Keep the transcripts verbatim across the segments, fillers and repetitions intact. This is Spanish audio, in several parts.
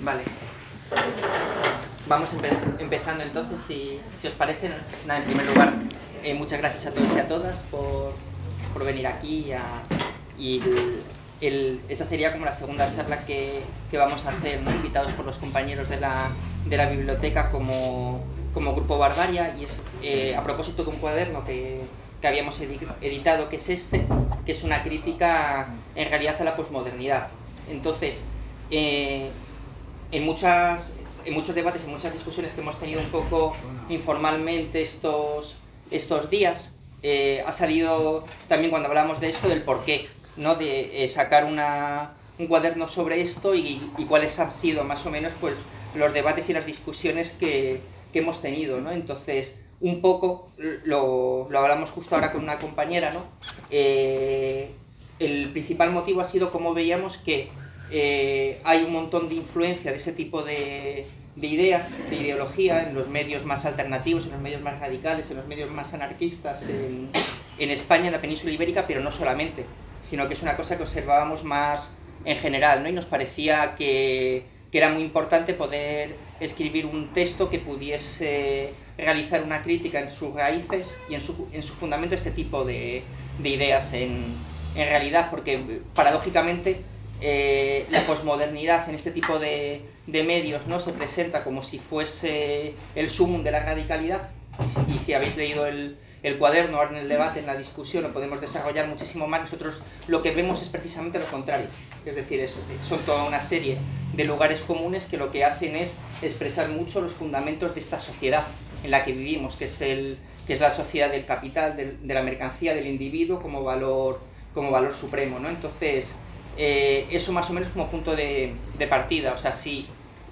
Vale. Vamos empe empezando entonces, si, si os parece. Nada, en primer lugar, eh, muchas gracias a todos y a todas por, por venir aquí. A, y el, el, esa sería como la segunda charla que, que vamos a hacer, ¿no? Invitados por los compañeros de la, de la biblioteca como, como Grupo Barbaria. Y es eh, a propósito de un cuaderno que, que habíamos editado, que es este, que es una crítica en realidad a la posmodernidad. Entonces, eh, en muchas... en muchos debates, en muchas discusiones que hemos tenido un poco informalmente estos, estos días, eh, ha salido también cuando hablamos de esto del porqué, ¿no? De eh, sacar una, un cuaderno sobre esto y, y cuáles han sido más o menos pues, los debates y las discusiones que, que hemos tenido, ¿no? Entonces, un poco, lo, lo hablamos justo ahora con una compañera, ¿no? Eh, el principal motivo ha sido cómo veíamos que Eh, hay un montón de influencia de ese tipo de, de ideas, de ideología, en los medios más alternativos, en los medios más radicales, en los medios más anarquistas en, en España, en la península ibérica, pero no solamente, sino que es una cosa que observábamos más en general, ¿no? Y nos parecía que, que era muy importante poder escribir un texto que pudiese realizar una crítica en sus raíces y en su, en su fundamento a este tipo de, de ideas en, en realidad, porque paradójicamente Eh, la posmodernidad en este tipo de, de medios, ¿no? Se presenta como si fuese el sumum de la radicalidad, y si, y si habéis leído el, el cuaderno, ahora en el debate, en la discusión, lo podemos desarrollar muchísimo más. Nosotros lo que vemos es precisamente lo contrario, es decir, es, son toda una serie de lugares comunes que lo que hacen es expresar mucho los fundamentos de esta sociedad en la que vivimos, que es, el, que es la sociedad del capital, del, de la mercancía, del individuo como valor, como valor supremo, ¿no? Entonces, Eh, eso más o menos como punto de, de partida. O sea, si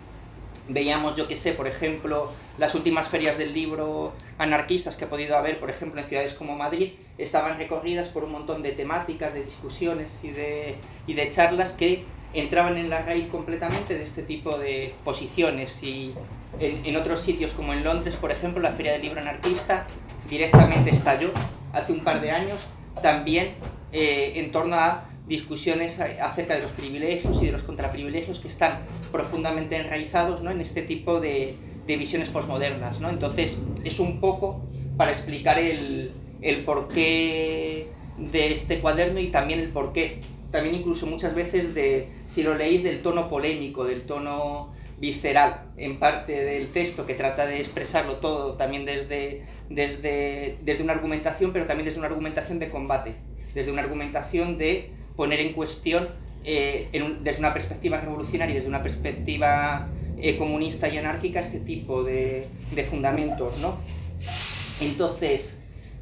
veíamos, yo que sé, por ejemplo, las últimas ferias del libro anarquistas que ha podido haber, por ejemplo, en ciudades como Madrid, estaban recorridas por un montón de temáticas, de discusiones y de, y de charlas que entraban en la raíz completamente de este tipo de posiciones. Y en, en otros sitios, como en Londres, por ejemplo, la feria del libro anarquista directamente estalló hace un par de años, también eh, en torno a discusiones acerca de los privilegios y de los contraprivilegios que están profundamente enraizados, ¿no? En este tipo de, de visiones posmodernas, ¿no? Entonces, es un poco para explicar el, el porqué de este cuaderno y también el porqué, también incluso muchas veces, de, si lo leéis, del tono polémico, del tono visceral, en parte del texto, que trata de expresarlo todo también desde, desde, desde una argumentación, pero también desde una argumentación de combate, desde una argumentación de poner en cuestión, eh, en un, desde una perspectiva revolucionaria y desde una perspectiva eh, comunista y anárquica, este tipo de, de fundamentos, ¿no? Entonces,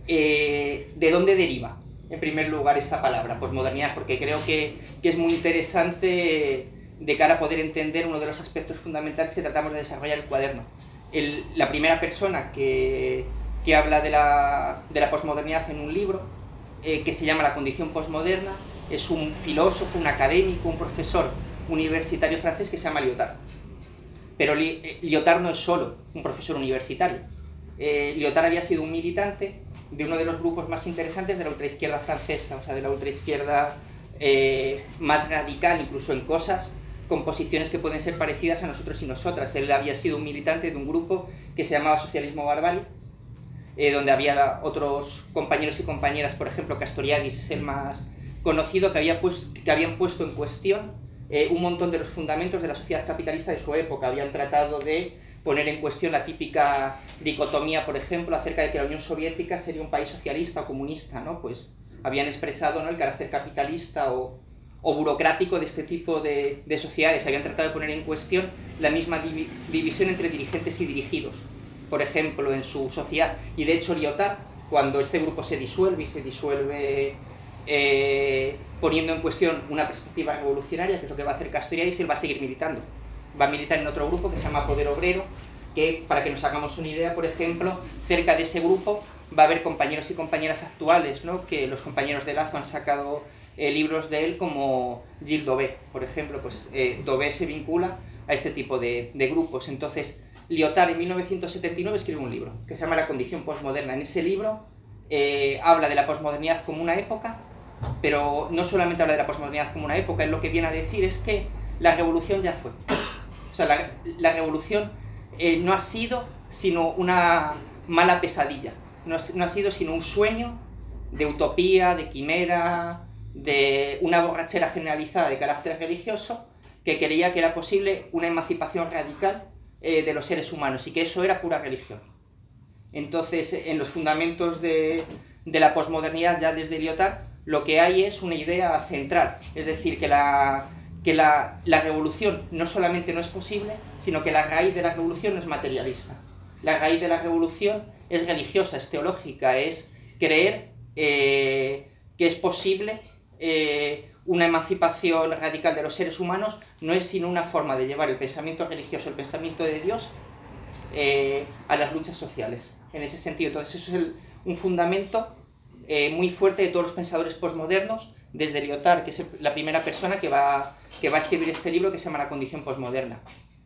eh, ¿de dónde deriva, en primer lugar, esta palabra, posmodernidad? Porque creo que, que es muy interesante de cara a poder entender uno de los aspectos fundamentales que tratamos de desarrollar el cuaderno. El, la primera persona que, que habla de la, de la posmodernidad en un libro, eh, que se llama La condición posmoderna, es un filósofo, un académico, un profesor universitario francés que se llama Lyotard. Pero Lyotard no es solo un profesor universitario. Eh, Lyotard había sido un militante de uno de los grupos más interesantes de la ultraizquierda francesa, o sea, de la ultraizquierda eh, más radical, incluso en cosas, con posiciones que pueden ser parecidas a nosotros y nosotras. Él había sido un militante de un grupo que se llamaba Socialismo Barbarie, eh, donde había otros compañeros y compañeras, por ejemplo, Castoriadis es el más conocido, que, había puesto, que habían puesto en cuestión eh, un montón de los fundamentos de la sociedad capitalista de su época. Habían tratado de poner en cuestión la típica dicotomía, por ejemplo, acerca de que la Unión Soviética sería un país socialista o comunista, ¿no? Pues habían expresado, ¿no?, el carácter capitalista o, o burocrático de este tipo de, de sociedades. Habían tratado de poner en cuestión la misma divi división entre dirigentes y dirigidos, por ejemplo, en su sociedad. Y de hecho, Lyotard, cuando este grupo se disuelve y se disuelve Eh, poniendo en cuestión una perspectiva revolucionaria, que es lo que va a hacer Castoriadis, él va a seguir militando. Va a militar en otro grupo que se llama Poder Obrero, que, para que nos hagamos una idea, por ejemplo, cerca de ese grupo va a haber compañeros y compañeras actuales, ¿no? Que los compañeros de Lazo han sacado eh, libros de él, como Gilles Dauvé, por ejemplo. Pues eh, Dauvé se vincula a este tipo de, de grupos. Entonces, Lyotard en mil novecientos setenta y nueve escribe un libro que se llama La condición posmoderna. En ese libro eh, habla de la posmodernidad como una época, pero no solamente habla de la posmodernidad como una época. Él lo que viene a decir es que la revolución ya fue. O sea, la, la revolución eh, no ha sido sino una mala pesadilla, no, no ha sido sino un sueño de utopía, de quimera, de una borrachera generalizada de carácter religioso que creía que era posible una emancipación radical eh, de los seres humanos y que eso era pura religión. Entonces, en los fundamentos de, de la posmodernidad, ya desde Lyotard, lo que hay es una idea central, es decir, que, la, que la, la revolución no solamente no es posible, sino que la raíz de la revolución no es materialista. La raíz de la revolución es religiosa, es teológica, es creer eh, que es posible eh, una emancipación radical de los seres humanos, no es sino una forma de llevar el pensamiento religioso, el pensamiento de Dios, eh, a las luchas sociales. En ese sentido, entonces eso es el, un fundamento eh, muy fuerte de todos los pensadores posmodernos, desde Lyotard, que es la primera persona que va, que va a escribir este libro que se llama La condición posmoderna.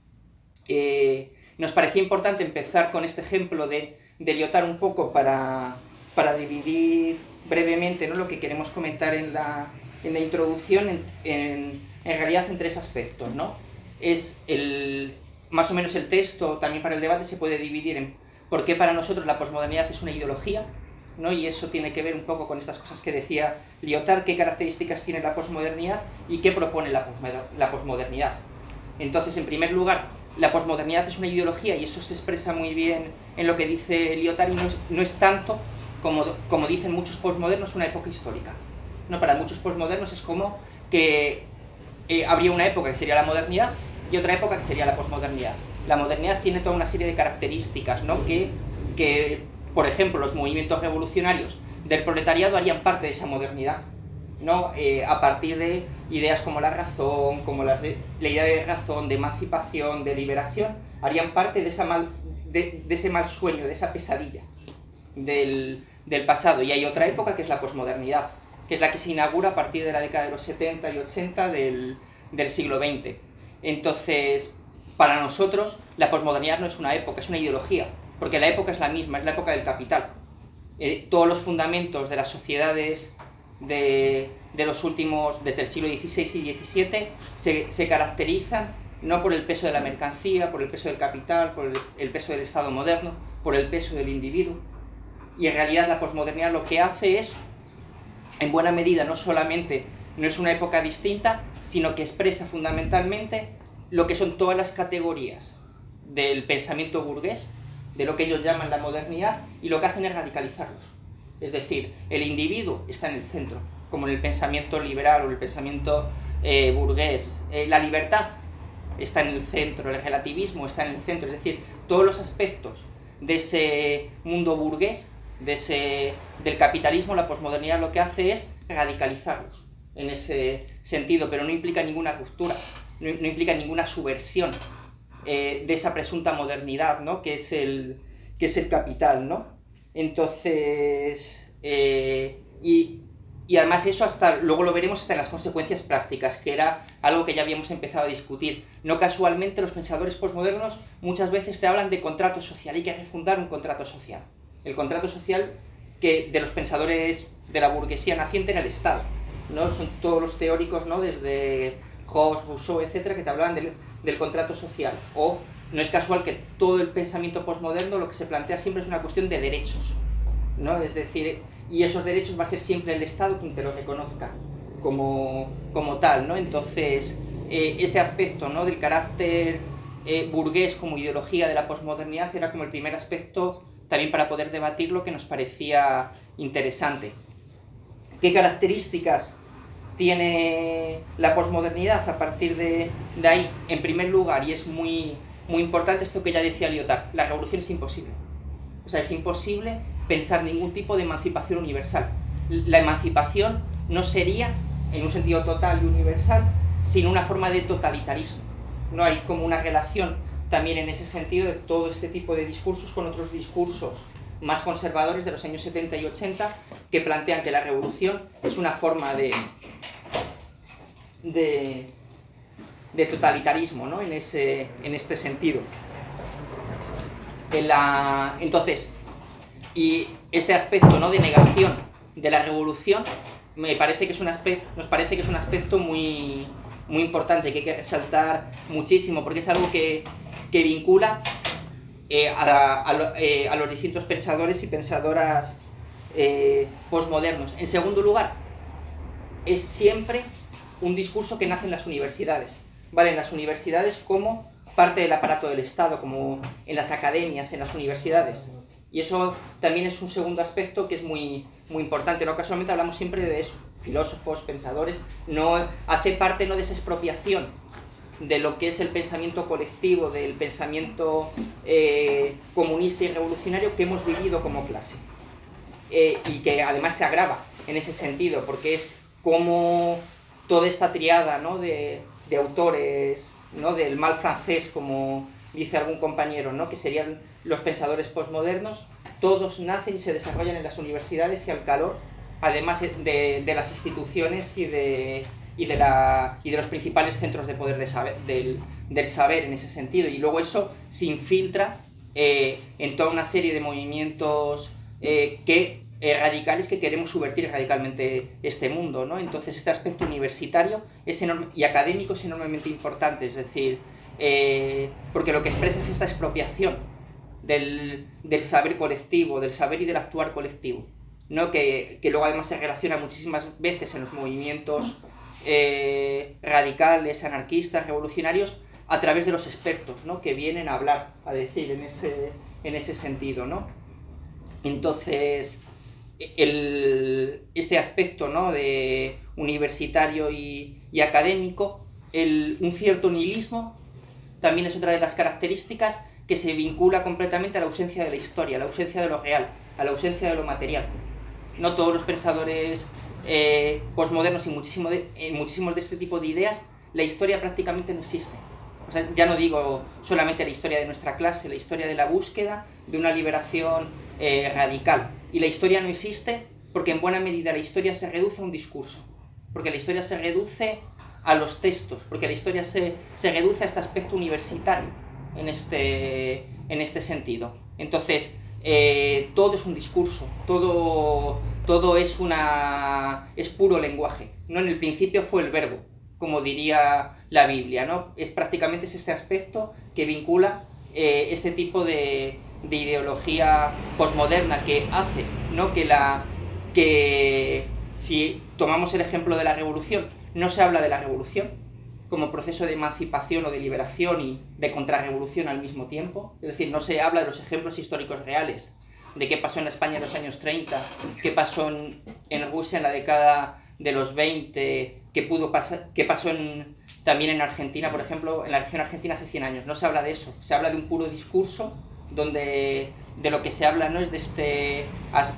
Eh, nos parecía importante empezar con este ejemplo de, de Lyotard un poco para, para dividir brevemente, ¿no?, lo que queremos comentar en la, en la introducción en, en, en realidad en tres aspectos, ¿no? Es el, más o menos el texto también para el debate se puede dividir en por qué para nosotros la posmodernidad es una ideología, ¿no? Y eso tiene que ver un poco con estas cosas que decía Lyotard, qué características tiene la posmodernidad y qué propone la, la posmodernidad. Entonces, en primer lugar, la posmodernidad es una ideología y eso se expresa muy bien en lo que dice Lyotard y no es, no es tanto, como, como dicen muchos posmodernos, una época histórica, ¿no? Para muchos posmodernos es como que eh, habría una época que sería la modernidad y otra época que sería la posmodernidad. La modernidad tiene toda una serie de características, ¿no?, que, que, por ejemplo, los movimientos revolucionarios del proletariado harían parte de esa modernidad, ¿no? Eh, a partir de ideas como la razón, como las de, la idea de razón, de emancipación, de liberación, harían parte de, esa mal, de, de ese mal sueño, de esa pesadilla del, del pasado. Y hay otra época que es la posmodernidad, que es la que se inaugura a partir de la década de los setenta y ochenta del, del siglo veinte. Entonces, para nosotros, la posmodernidad no es una época, es una ideología, porque la época es la misma, es la época del capital. Eh, todos los fundamentos de las sociedades de, de los últimos, desde el siglo dieciséis y diecisiete, se, se caracterizan no por el peso de la mercancía, por el peso del capital, por el, el peso del Estado moderno, por el peso del individuo. Y en realidad la posmodernidad lo que hace es, en buena medida, no solamente no es una época distinta, sino que expresa fundamentalmente lo que son todas las categorías del pensamiento burgués, de lo que ellos llaman la modernidad, y lo que hacen es radicalizarlos. Es decir, el individuo está en el centro, como en el pensamiento liberal o el pensamiento eh, burgués. Eh, la libertad está en el centro, el relativismo está en el centro, es decir, todos los aspectos de ese mundo burgués, de ese, del capitalismo, la posmodernidad lo que hace es radicalizarlos en ese sentido, pero no implica ninguna ruptura, no, no implica ninguna subversión eh, de esa presunta modernidad, ¿no?, que es el, que es el capital, ¿no? Entonces, eh, y, y además eso hasta, luego lo veremos hasta en las consecuencias prácticas, que era algo que ya habíamos empezado a discutir. No casualmente los pensadores posmodernos muchas veces te hablan de contrato social, hay que refundar un contrato social. El contrato social que de los pensadores de la burguesía naciente en el Estado, ¿no? Son todos los teóricos, ¿no?, desde Hobbes, Rousseau, etcétera, que te hablaban del, del contrato social. O no es casual que todo el pensamiento posmoderno lo que se plantea siempre es una cuestión de derechos, ¿no? Es decir, y esos derechos va a ser siempre el Estado quien te los reconozca como, como tal, ¿no? Entonces, eh, este aspecto, ¿no?, del carácter eh, burgués como ideología de la posmodernidad era como el primer aspecto también para poder debatir lo que nos parecía interesante. ¿Qué características tiene la posmodernidad a partir de, de ahí? En primer lugar, y es muy, muy importante esto que ya decía Lyotard, la revolución es imposible. O sea, es imposible pensar ningún tipo de emancipación universal. La emancipación no sería, en un sentido total y universal, sino una forma de totalitarismo. No hay como una relación también en ese sentido de todo este tipo de discursos con otros discursos más conservadores de los años setenta y ochenta que plantean que la revolución es una forma de, de, de totalitarismo, ¿no?, en, ese, en este sentido. En la, entonces, y este aspecto, ¿no?, de negación de la revolución me parece que es un aspecto, nos parece que es un aspecto muy, muy importante que hay que resaltar muchísimo, porque es algo que, que vincula eh, a, a, eh, a los distintos pensadores y pensadoras eh, postmodernos. En segundo lugar, es siempre un discurso que nace en las universidades, ¿vale? En las universidades como parte del aparato del Estado, como en las academias, en las universidades. Y eso también es un segundo aspecto que es muy, muy importante, ¿no? Casualmente hablamos siempre de eso, filósofos, pensadores, no hace parte no de esa expropiación de lo que es el pensamiento colectivo, del pensamiento eh, comunista y revolucionario que hemos vivido como clase. Eh, y que además se agrava en ese sentido, porque es como toda esta triada, ¿no? de, de autores, ¿no? Del mal francés, como dice algún compañero, ¿no? Que serían los pensadores postmodernos, todos nacen y se desarrollan en las universidades y al calor, además de, de las instituciones y de, y, de la, y de los principales centros de poder de saber, del, del saber en ese sentido. Y luego eso se infiltra eh, en toda una serie de movimientos eh, que Eh, radicales que queremos subvertir radicalmente este mundo, ¿no? Entonces este aspecto universitario es enorme, y académico es enormemente importante, es decir, eh, porque lo que expresa es esta expropiación del, del saber colectivo, del saber y del actuar colectivo, ¿no? Que, que luego además se relaciona muchísimas veces en los movimientos eh, radicales, anarquistas, revolucionarios, a través de los expertos, ¿no? Que vienen a hablar, a decir en ese, en ese sentido, ¿no? Entonces, El, este aspecto, ¿no? de universitario y, y académico, el, un cierto nihilismo también es otra de las características que se vincula completamente a la ausencia de la historia, a la ausencia de lo real, a la ausencia de lo material. No todos los pensadores eh, postmodernos y muchísimo de, en muchísimos de este tipo de ideas, la historia prácticamente no existe. O sea, ya no digo solamente la historia de nuestra clase, la historia de la búsqueda de una liberación eh, radical. Y la historia no existe porque en buena medida la historia se reduce a un discurso, porque la historia se reduce a los textos, porque la historia se, se reduce a este aspecto universitario en este, en este sentido. Entonces, eh, todo es un discurso, todo, todo es, una, es puro lenguaje, ¿no? En el principio fue el verbo, como diría la Biblia, ¿no? Es prácticamente es este aspecto que vincula eh, este tipo de, de ideología posmoderna que hace, ¿no? que, la, que si tomamos el ejemplo de la revolución, no se habla de la revolución como proceso de emancipación o de liberación y de contrarrevolución al mismo tiempo, es decir, no se habla de los ejemplos históricos reales, de qué pasó en España en los años treinta, qué pasó en, en Rusia en la década de los veinte, qué, pudo pasar, qué pasó en, también en Argentina, por ejemplo, en la región argentina hace cien años. No se habla de eso, se habla de un puro discurso donde de lo que se habla no es de este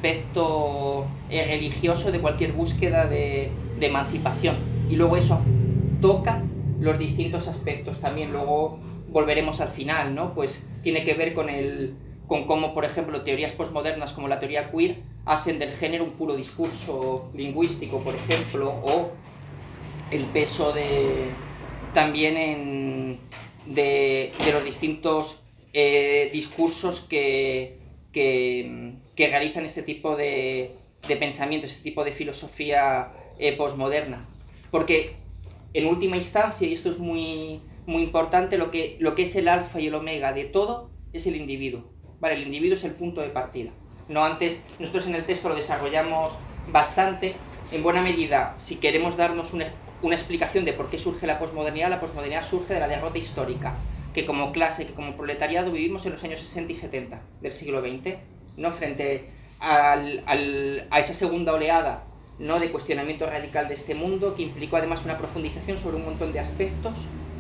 aspecto eh, religioso de cualquier búsqueda de, de emancipación. Y luego eso toca los distintos aspectos también, luego volveremos al final, ¿no? Pues tiene que ver con el con cómo, por ejemplo, teorías postmodernas como la teoría queer hacen del género un puro discurso lingüístico, por ejemplo, o el peso de también en, de, de los distintos eh, discursos que, que, que realizan este tipo de, de pensamiento, este tipo de filosofía eh, postmoderna. Porque en última instancia, y esto es muy, muy importante, lo que, lo que es el alfa y el omega de todo es el individuo. Vale, el individuo es el punto de partida. No antes, nosotros en el texto lo desarrollamos bastante. En buena medida, si queremos darnos una, una explicación de por qué surge la posmodernidad, la posmodernidad surge de la derrota histórica que como clase, que como proletariado vivimos en los años sesenta y setenta del siglo veinte, ¿no? Frente al, al, a esa segunda oleada, ¿no? De cuestionamiento radical de este mundo, que implicó además una profundización sobre un montón de aspectos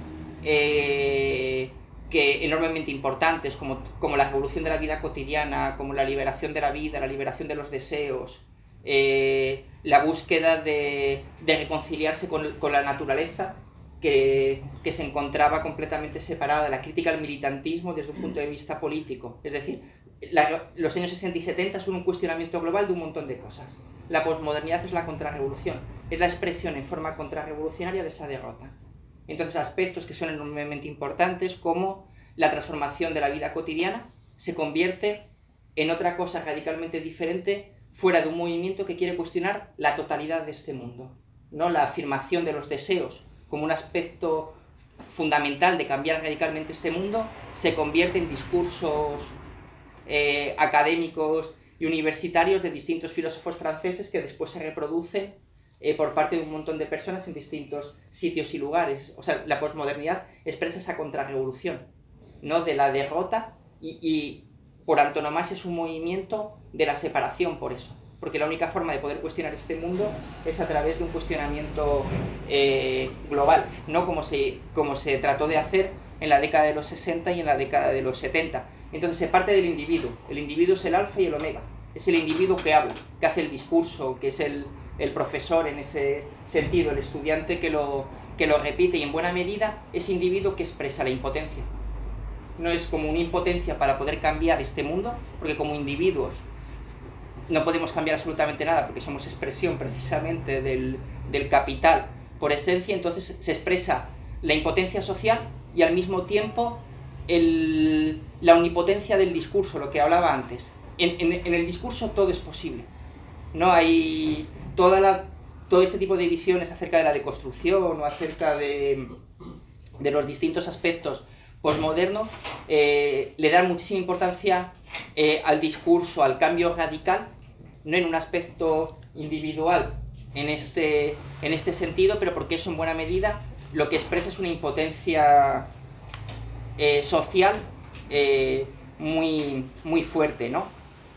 eh, que enormemente importantes, como, como la revolución de la vida cotidiana, como la liberación de la vida, la liberación de los deseos, eh, la búsqueda de, de reconciliarse con, con la naturaleza, que, que se encontraba completamente separada, la crítica al militantismo desde un punto de vista político. Es decir, la, los años sesenta y setenta son un cuestionamiento global de un montón de cosas. La posmodernidad es la contrarrevolución, es la expresión en forma contrarrevolucionaria de esa derrota. Entonces, aspectos que son enormemente importantes, como la transformación de la vida cotidiana, se convierte en otra cosa radicalmente diferente fuera de un movimiento que quiere cuestionar la totalidad de este mundo, ¿no? La afirmación de los deseos como un aspecto fundamental de cambiar radicalmente este mundo, se convierte en discursos eh, académicos y universitarios de distintos filósofos franceses que después se reproducen eh, por parte de un montón de personas en distintos sitios y lugares. O sea, la posmodernidad expresa esa contrarrevolución, ¿no?, de la derrota y, y por antonomasia es un movimiento de la separación por eso. Porque la única forma de poder cuestionar este mundo es a través de un cuestionamiento eh, global, no como se, como se trató de hacer en la década de los sesenta y en la década de los setenta. Entonces se parte del individuo. El individuo es el alfa y el omega. Es el individuo que habla, que hace el discurso, que es el, el profesor en ese sentido, el estudiante que lo, que lo repite, y en buena medida ese individuo que expresa la impotencia. No es como una impotencia para poder cambiar este mundo, porque como individuos no podemos cambiar absolutamente nada, porque somos expresión precisamente del, del capital por esencia. Entonces se expresa la impotencia social y al mismo tiempo el, la omnipotencia del discurso, lo que hablaba antes. En, en, en el discurso todo es posible, ¿no? Hay toda la, todo este tipo de visiones acerca de la deconstrucción o acerca de, de los distintos aspectos posmodernos, eh, le dan muchísima importancia eh, al discurso, al cambio radical, no en un aspecto individual en este, en este sentido, pero porque eso en buena medida lo que expresa es una impotencia eh, social eh, muy, muy fuerte, ¿no?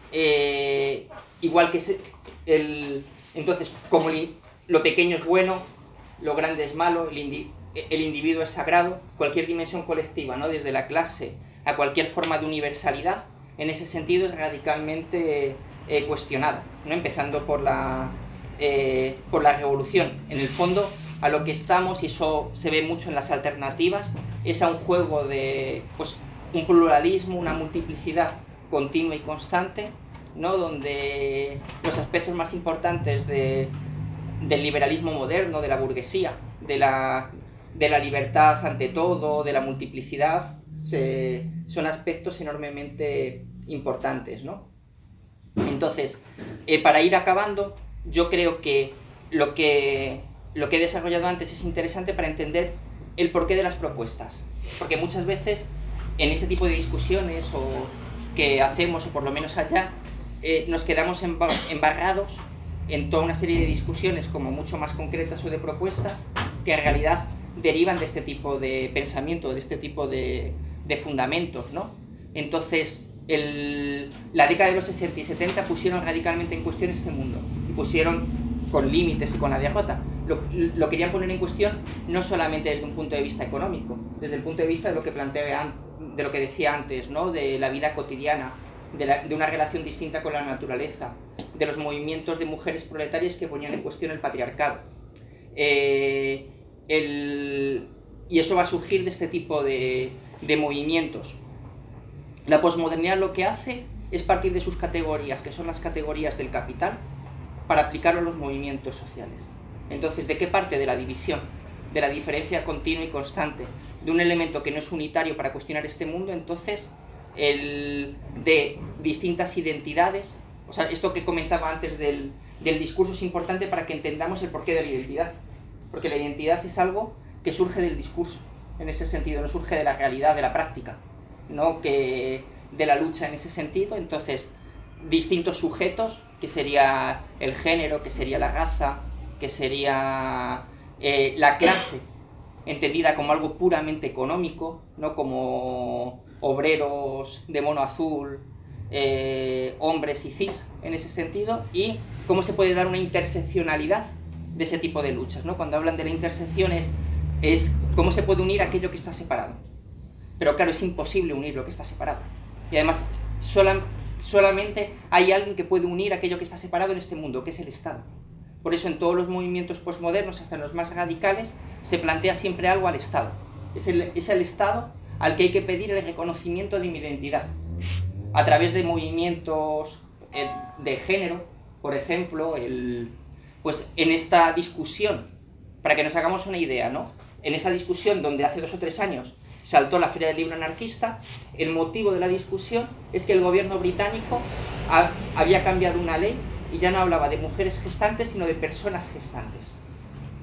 Eh, igual que se, el, entonces, como el, lo pequeño es bueno, lo grande es malo, el, indi, el individuo es sagrado, cualquier dimensión colectiva, ¿no?, desde la clase a cualquier forma de universalidad, en ese sentido es radicalmente eh, cuestionada, ¿no?, empezando por la, eh, por la revolución. En el fondo, a lo que estamos, y eso se ve mucho en las alternativas, es a un juego de, pues, un pluralismo, una multiplicidad continua y constante, ¿no?, donde los aspectos más importantes de, del liberalismo moderno, de la burguesía, de la, de la libertad ante todo, de la multiplicidad, se, son aspectos enormemente importantes, ¿no? Entonces, eh, para ir acabando, yo creo que lo, que lo que he desarrollado antes es interesante para entender el porqué de las propuestas, porque muchas veces en este tipo de discusiones o que hacemos, o por lo menos allá, eh, nos quedamos embarrados en toda una serie de discusiones como mucho más concretas o de propuestas que en realidad derivan de este tipo de pensamiento, de este tipo de, de fundamentos, ¿no? Entonces, el, la década de los sesenta y setenta pusieron radicalmente en cuestión este mundo, y pusieron con límites y con la derrota. Lo, lo querían poner en cuestión no solamente desde un punto de vista económico, desde el punto de vista de lo que planteé, de lo que decía antes, ¿no?, de la vida cotidiana, de, la, de una relación distinta con la naturaleza, de los movimientos de mujeres proletarias que ponían en cuestión el patriarcado. Eh, el, y eso va a surgir de este tipo de, de movimientos. La posmodernidad lo que hace es partir de sus categorías, que son las categorías del capital, para aplicarlo a los movimientos sociales. Entonces, ¿de qué parte? De la división, de la diferencia continua y constante, de un elemento que no es unitario para cuestionar este mundo, entonces, el, de distintas identidades. O sea, esto que comentaba antes del, del discurso es importante para que entendamos el porqué de la identidad, porque la identidad es algo que surge del discurso, en ese sentido, no surge de la realidad, de la práctica, no que de la lucha en ese sentido. Entonces, distintos sujetos, que sería el género, que sería la raza, que sería eh, la clase, entendida como algo puramente económico, no como obreros de mono azul, eh, hombres y cis, en ese sentido, y cómo se puede dar una interseccionalidad de ese tipo de luchas, ¿no? Cuando hablan de la intersección es, es cómo se puede unir aquello que está separado. Pero claro, es imposible unir lo que está separado. Y además, sola, solamente hay alguien que puede unir aquello que está separado en este mundo, que es el Estado. Por eso en todos los movimientos posmodernos, hasta en los más radicales, se plantea siempre algo al Estado. Es el, es el Estado al que hay que pedir el reconocimiento de mi identidad. A través de movimientos eh, de género, por ejemplo, el, pues en esta discusión, para que nos hagamos una idea, ¿no? En esta discusión donde hace dos o tres años saltó la Feria del Libro Anarquista, el motivo de la discusión es que el gobierno británico ha, había cambiado una ley y ya no hablaba de mujeres gestantes, sino de personas gestantes.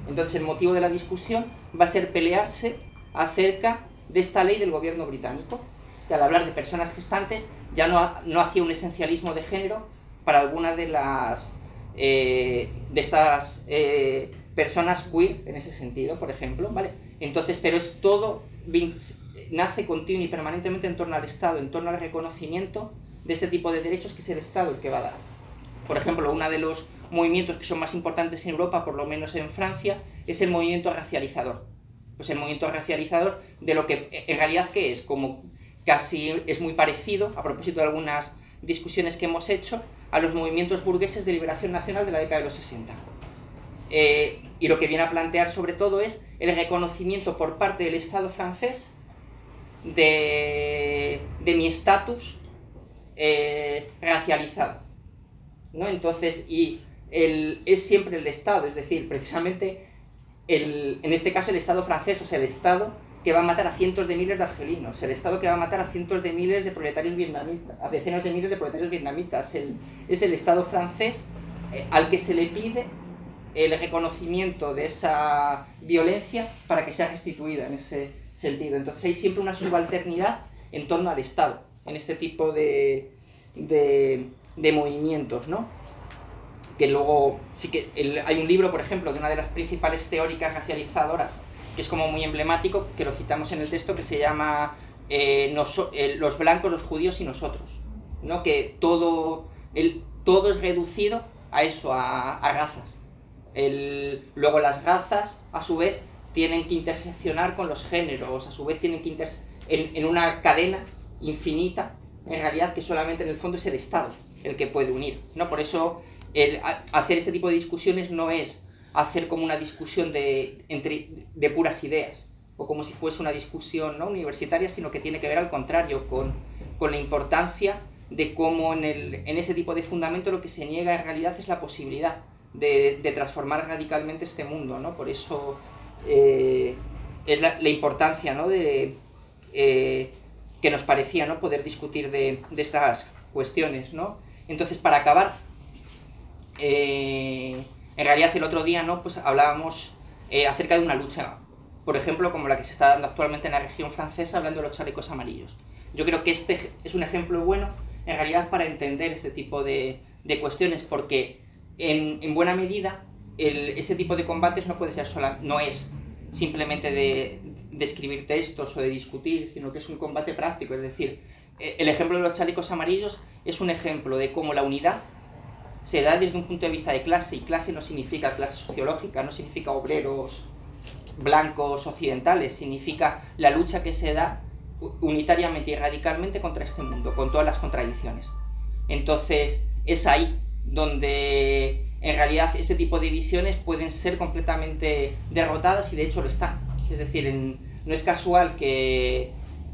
Entonces el motivo de la discusión va a ser pelearse acerca de esta ley del gobierno británico, que al hablar de personas gestantes ya no, no hacía un esencialismo de género para alguna de las eh, de estas eh, personas queer en ese sentido, por ejemplo, ¿vale? Entonces, pero es todo, nace continuo y permanentemente en torno al Estado, en torno al reconocimiento de este tipo de derechos que es el Estado el que va a dar. Por ejemplo, uno de los movimientos que son más importantes en Europa, por lo menos en Francia, es el movimiento racializador. Pues el movimiento racializador de lo que en realidad ¿qué es? Como casi es muy parecido, a propósito de algunas discusiones que hemos hecho, a los movimientos burgueses de liberación nacional de la década de los sesenta. Eh, y lo que viene a plantear sobre todo es el reconocimiento por parte del Estado francés de, de mi estatus eh, racializado, ¿no? Entonces, y el, es siempre el Estado, es decir, precisamente el, en este caso el Estado francés, o sea, el Estado que va a matar a cientos de miles de argelinos, el Estado que va a matar a cientos de miles de proletarios vietnamitas, a decenas de miles de proletarios vietnamitas, el, es el Estado francés eh, al que se le pide el reconocimiento de esa violencia para que sea restituida en ese sentido. Entonces hay siempre una subalternidad en torno al Estado, en este tipo de, de, de movimientos, ¿no? Que luego, sí que el, hay un libro, por ejemplo, de una de las principales teóricas racializadoras, que es como muy emblemático, que lo citamos en el texto, que se llama eh, noso, eh, Los blancos, los judíos y nosotros, ¿no? Que todo, el, todo es reducido a eso, a, a razas. El, luego las razas, a su vez, tienen que interseccionar con los géneros, a su vez tienen que inter en, en una cadena infinita, en realidad que solamente en el fondo es el Estado el que puede unir, ¿no? Por eso el hacer este tipo de discusiones no es hacer como una discusión de, entre, de puras ideas, o como si fuese una discusión, ¿no?, universitaria, sino que tiene que ver al contrario, con, con la importancia de cómo en, el, en ese tipo de fundamento lo que se niega en realidad es la posibilidad de, de transformar radicalmente este mundo, ¿no? Por eso eh, es la, la importancia, ¿no?, de, eh, que nos parecía, ¿no?, poder discutir de, de estas cuestiones, ¿no? Entonces, para acabar, eh, en realidad el otro día, ¿no?, pues hablábamos eh, acerca de una lucha, por ejemplo, como la que se está dando actualmente en la región francesa, hablando de los chalecos amarillos. Yo creo que este es un ejemplo bueno, en realidad, para entender este tipo de, de cuestiones, porque en, en buena medida el, este tipo de combates no puede ser sola, no es simplemente de, de escribir textos o de discutir, sino que es un combate práctico. Es decir, el ejemplo de los chalecos amarillos es un ejemplo de cómo la unidad se da desde un punto de vista de clase, y clase no significa clase sociológica, no significa obreros blancos occidentales, significa la lucha que se da unitariamente y radicalmente contra este mundo, con todas las contradicciones. Entonces, es ahí donde en realidad este tipo de visiones pueden ser completamente derrotadas, y de hecho lo están. Es decir, en, no es casual que,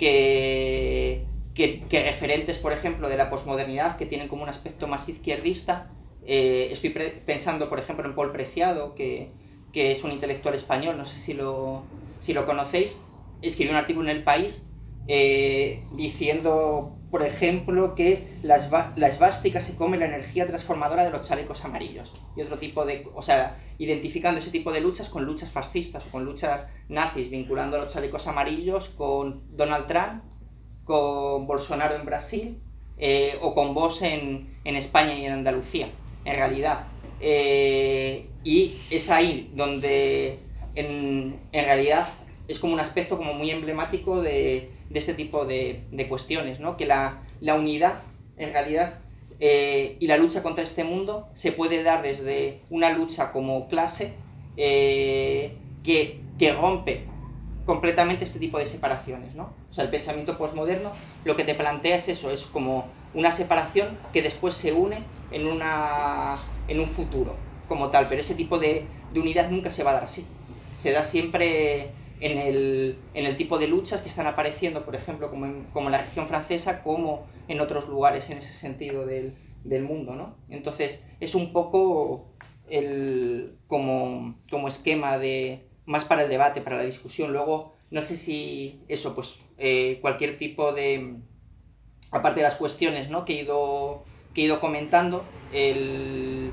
que, que, que referentes, por ejemplo, de la posmodernidad, que tienen como un aspecto más izquierdista, eh, estoy pensando, por ejemplo, en Paul Preciado, que, que es un intelectual español, no sé si lo, si lo conocéis, escribió un artículo en El País eh, diciendo, por ejemplo, que la, la esvástica se come la energía transformadora de los chalecos amarillos, y otro tipo de, o sea, identificando ese tipo de luchas con luchas fascistas o con luchas nazis, vinculando a los chalecos amarillos con Donald Trump, con Bolsonaro en Brasil, eh, o con Vox en, en España y en Andalucía, en realidad. Eh, y es ahí donde en, en realidad es como un aspecto como muy emblemático de, de este tipo de, de cuestiones, ¿no? Que la, la unidad, en realidad, eh, y la lucha contra este mundo se puede dar desde una lucha como clase eh, que, que rompe completamente este tipo de separaciones, ¿no? O sea, el pensamiento posmoderno lo que te plantea es eso, es como una separación que después se une en, una, en un futuro como tal, pero ese tipo de, de unidad nunca se va a dar así. Se da siempre en el, en el tipo de luchas que están apareciendo, por ejemplo, como en, como en la región francesa, como en otros lugares en ese sentido del, del mundo, ¿no? Entonces, es un poco el, como, como esquema de, más para el debate, para la discusión. Luego, no sé si eso, pues eh, cualquier tipo de, aparte de las cuestiones, ¿no?, que he ido, que he ido comentando, el,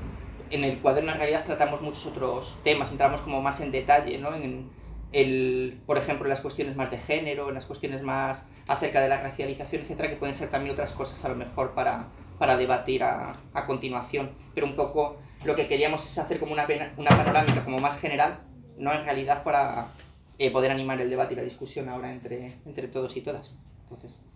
en el cuaderno en realidad tratamos muchos otros temas, entramos como más en detalle, ¿no? En el, por ejemplo, en las cuestiones más de género, en las cuestiones más acerca de la racialización, etcétera, que pueden ser también otras cosas a lo mejor para, para debatir a, a continuación. Pero un poco lo que queríamos es hacer como una, una panorámica como más general, ¿no? En realidad para eh, poder animar el debate y la discusión ahora entre, entre todos y todas. Entonces...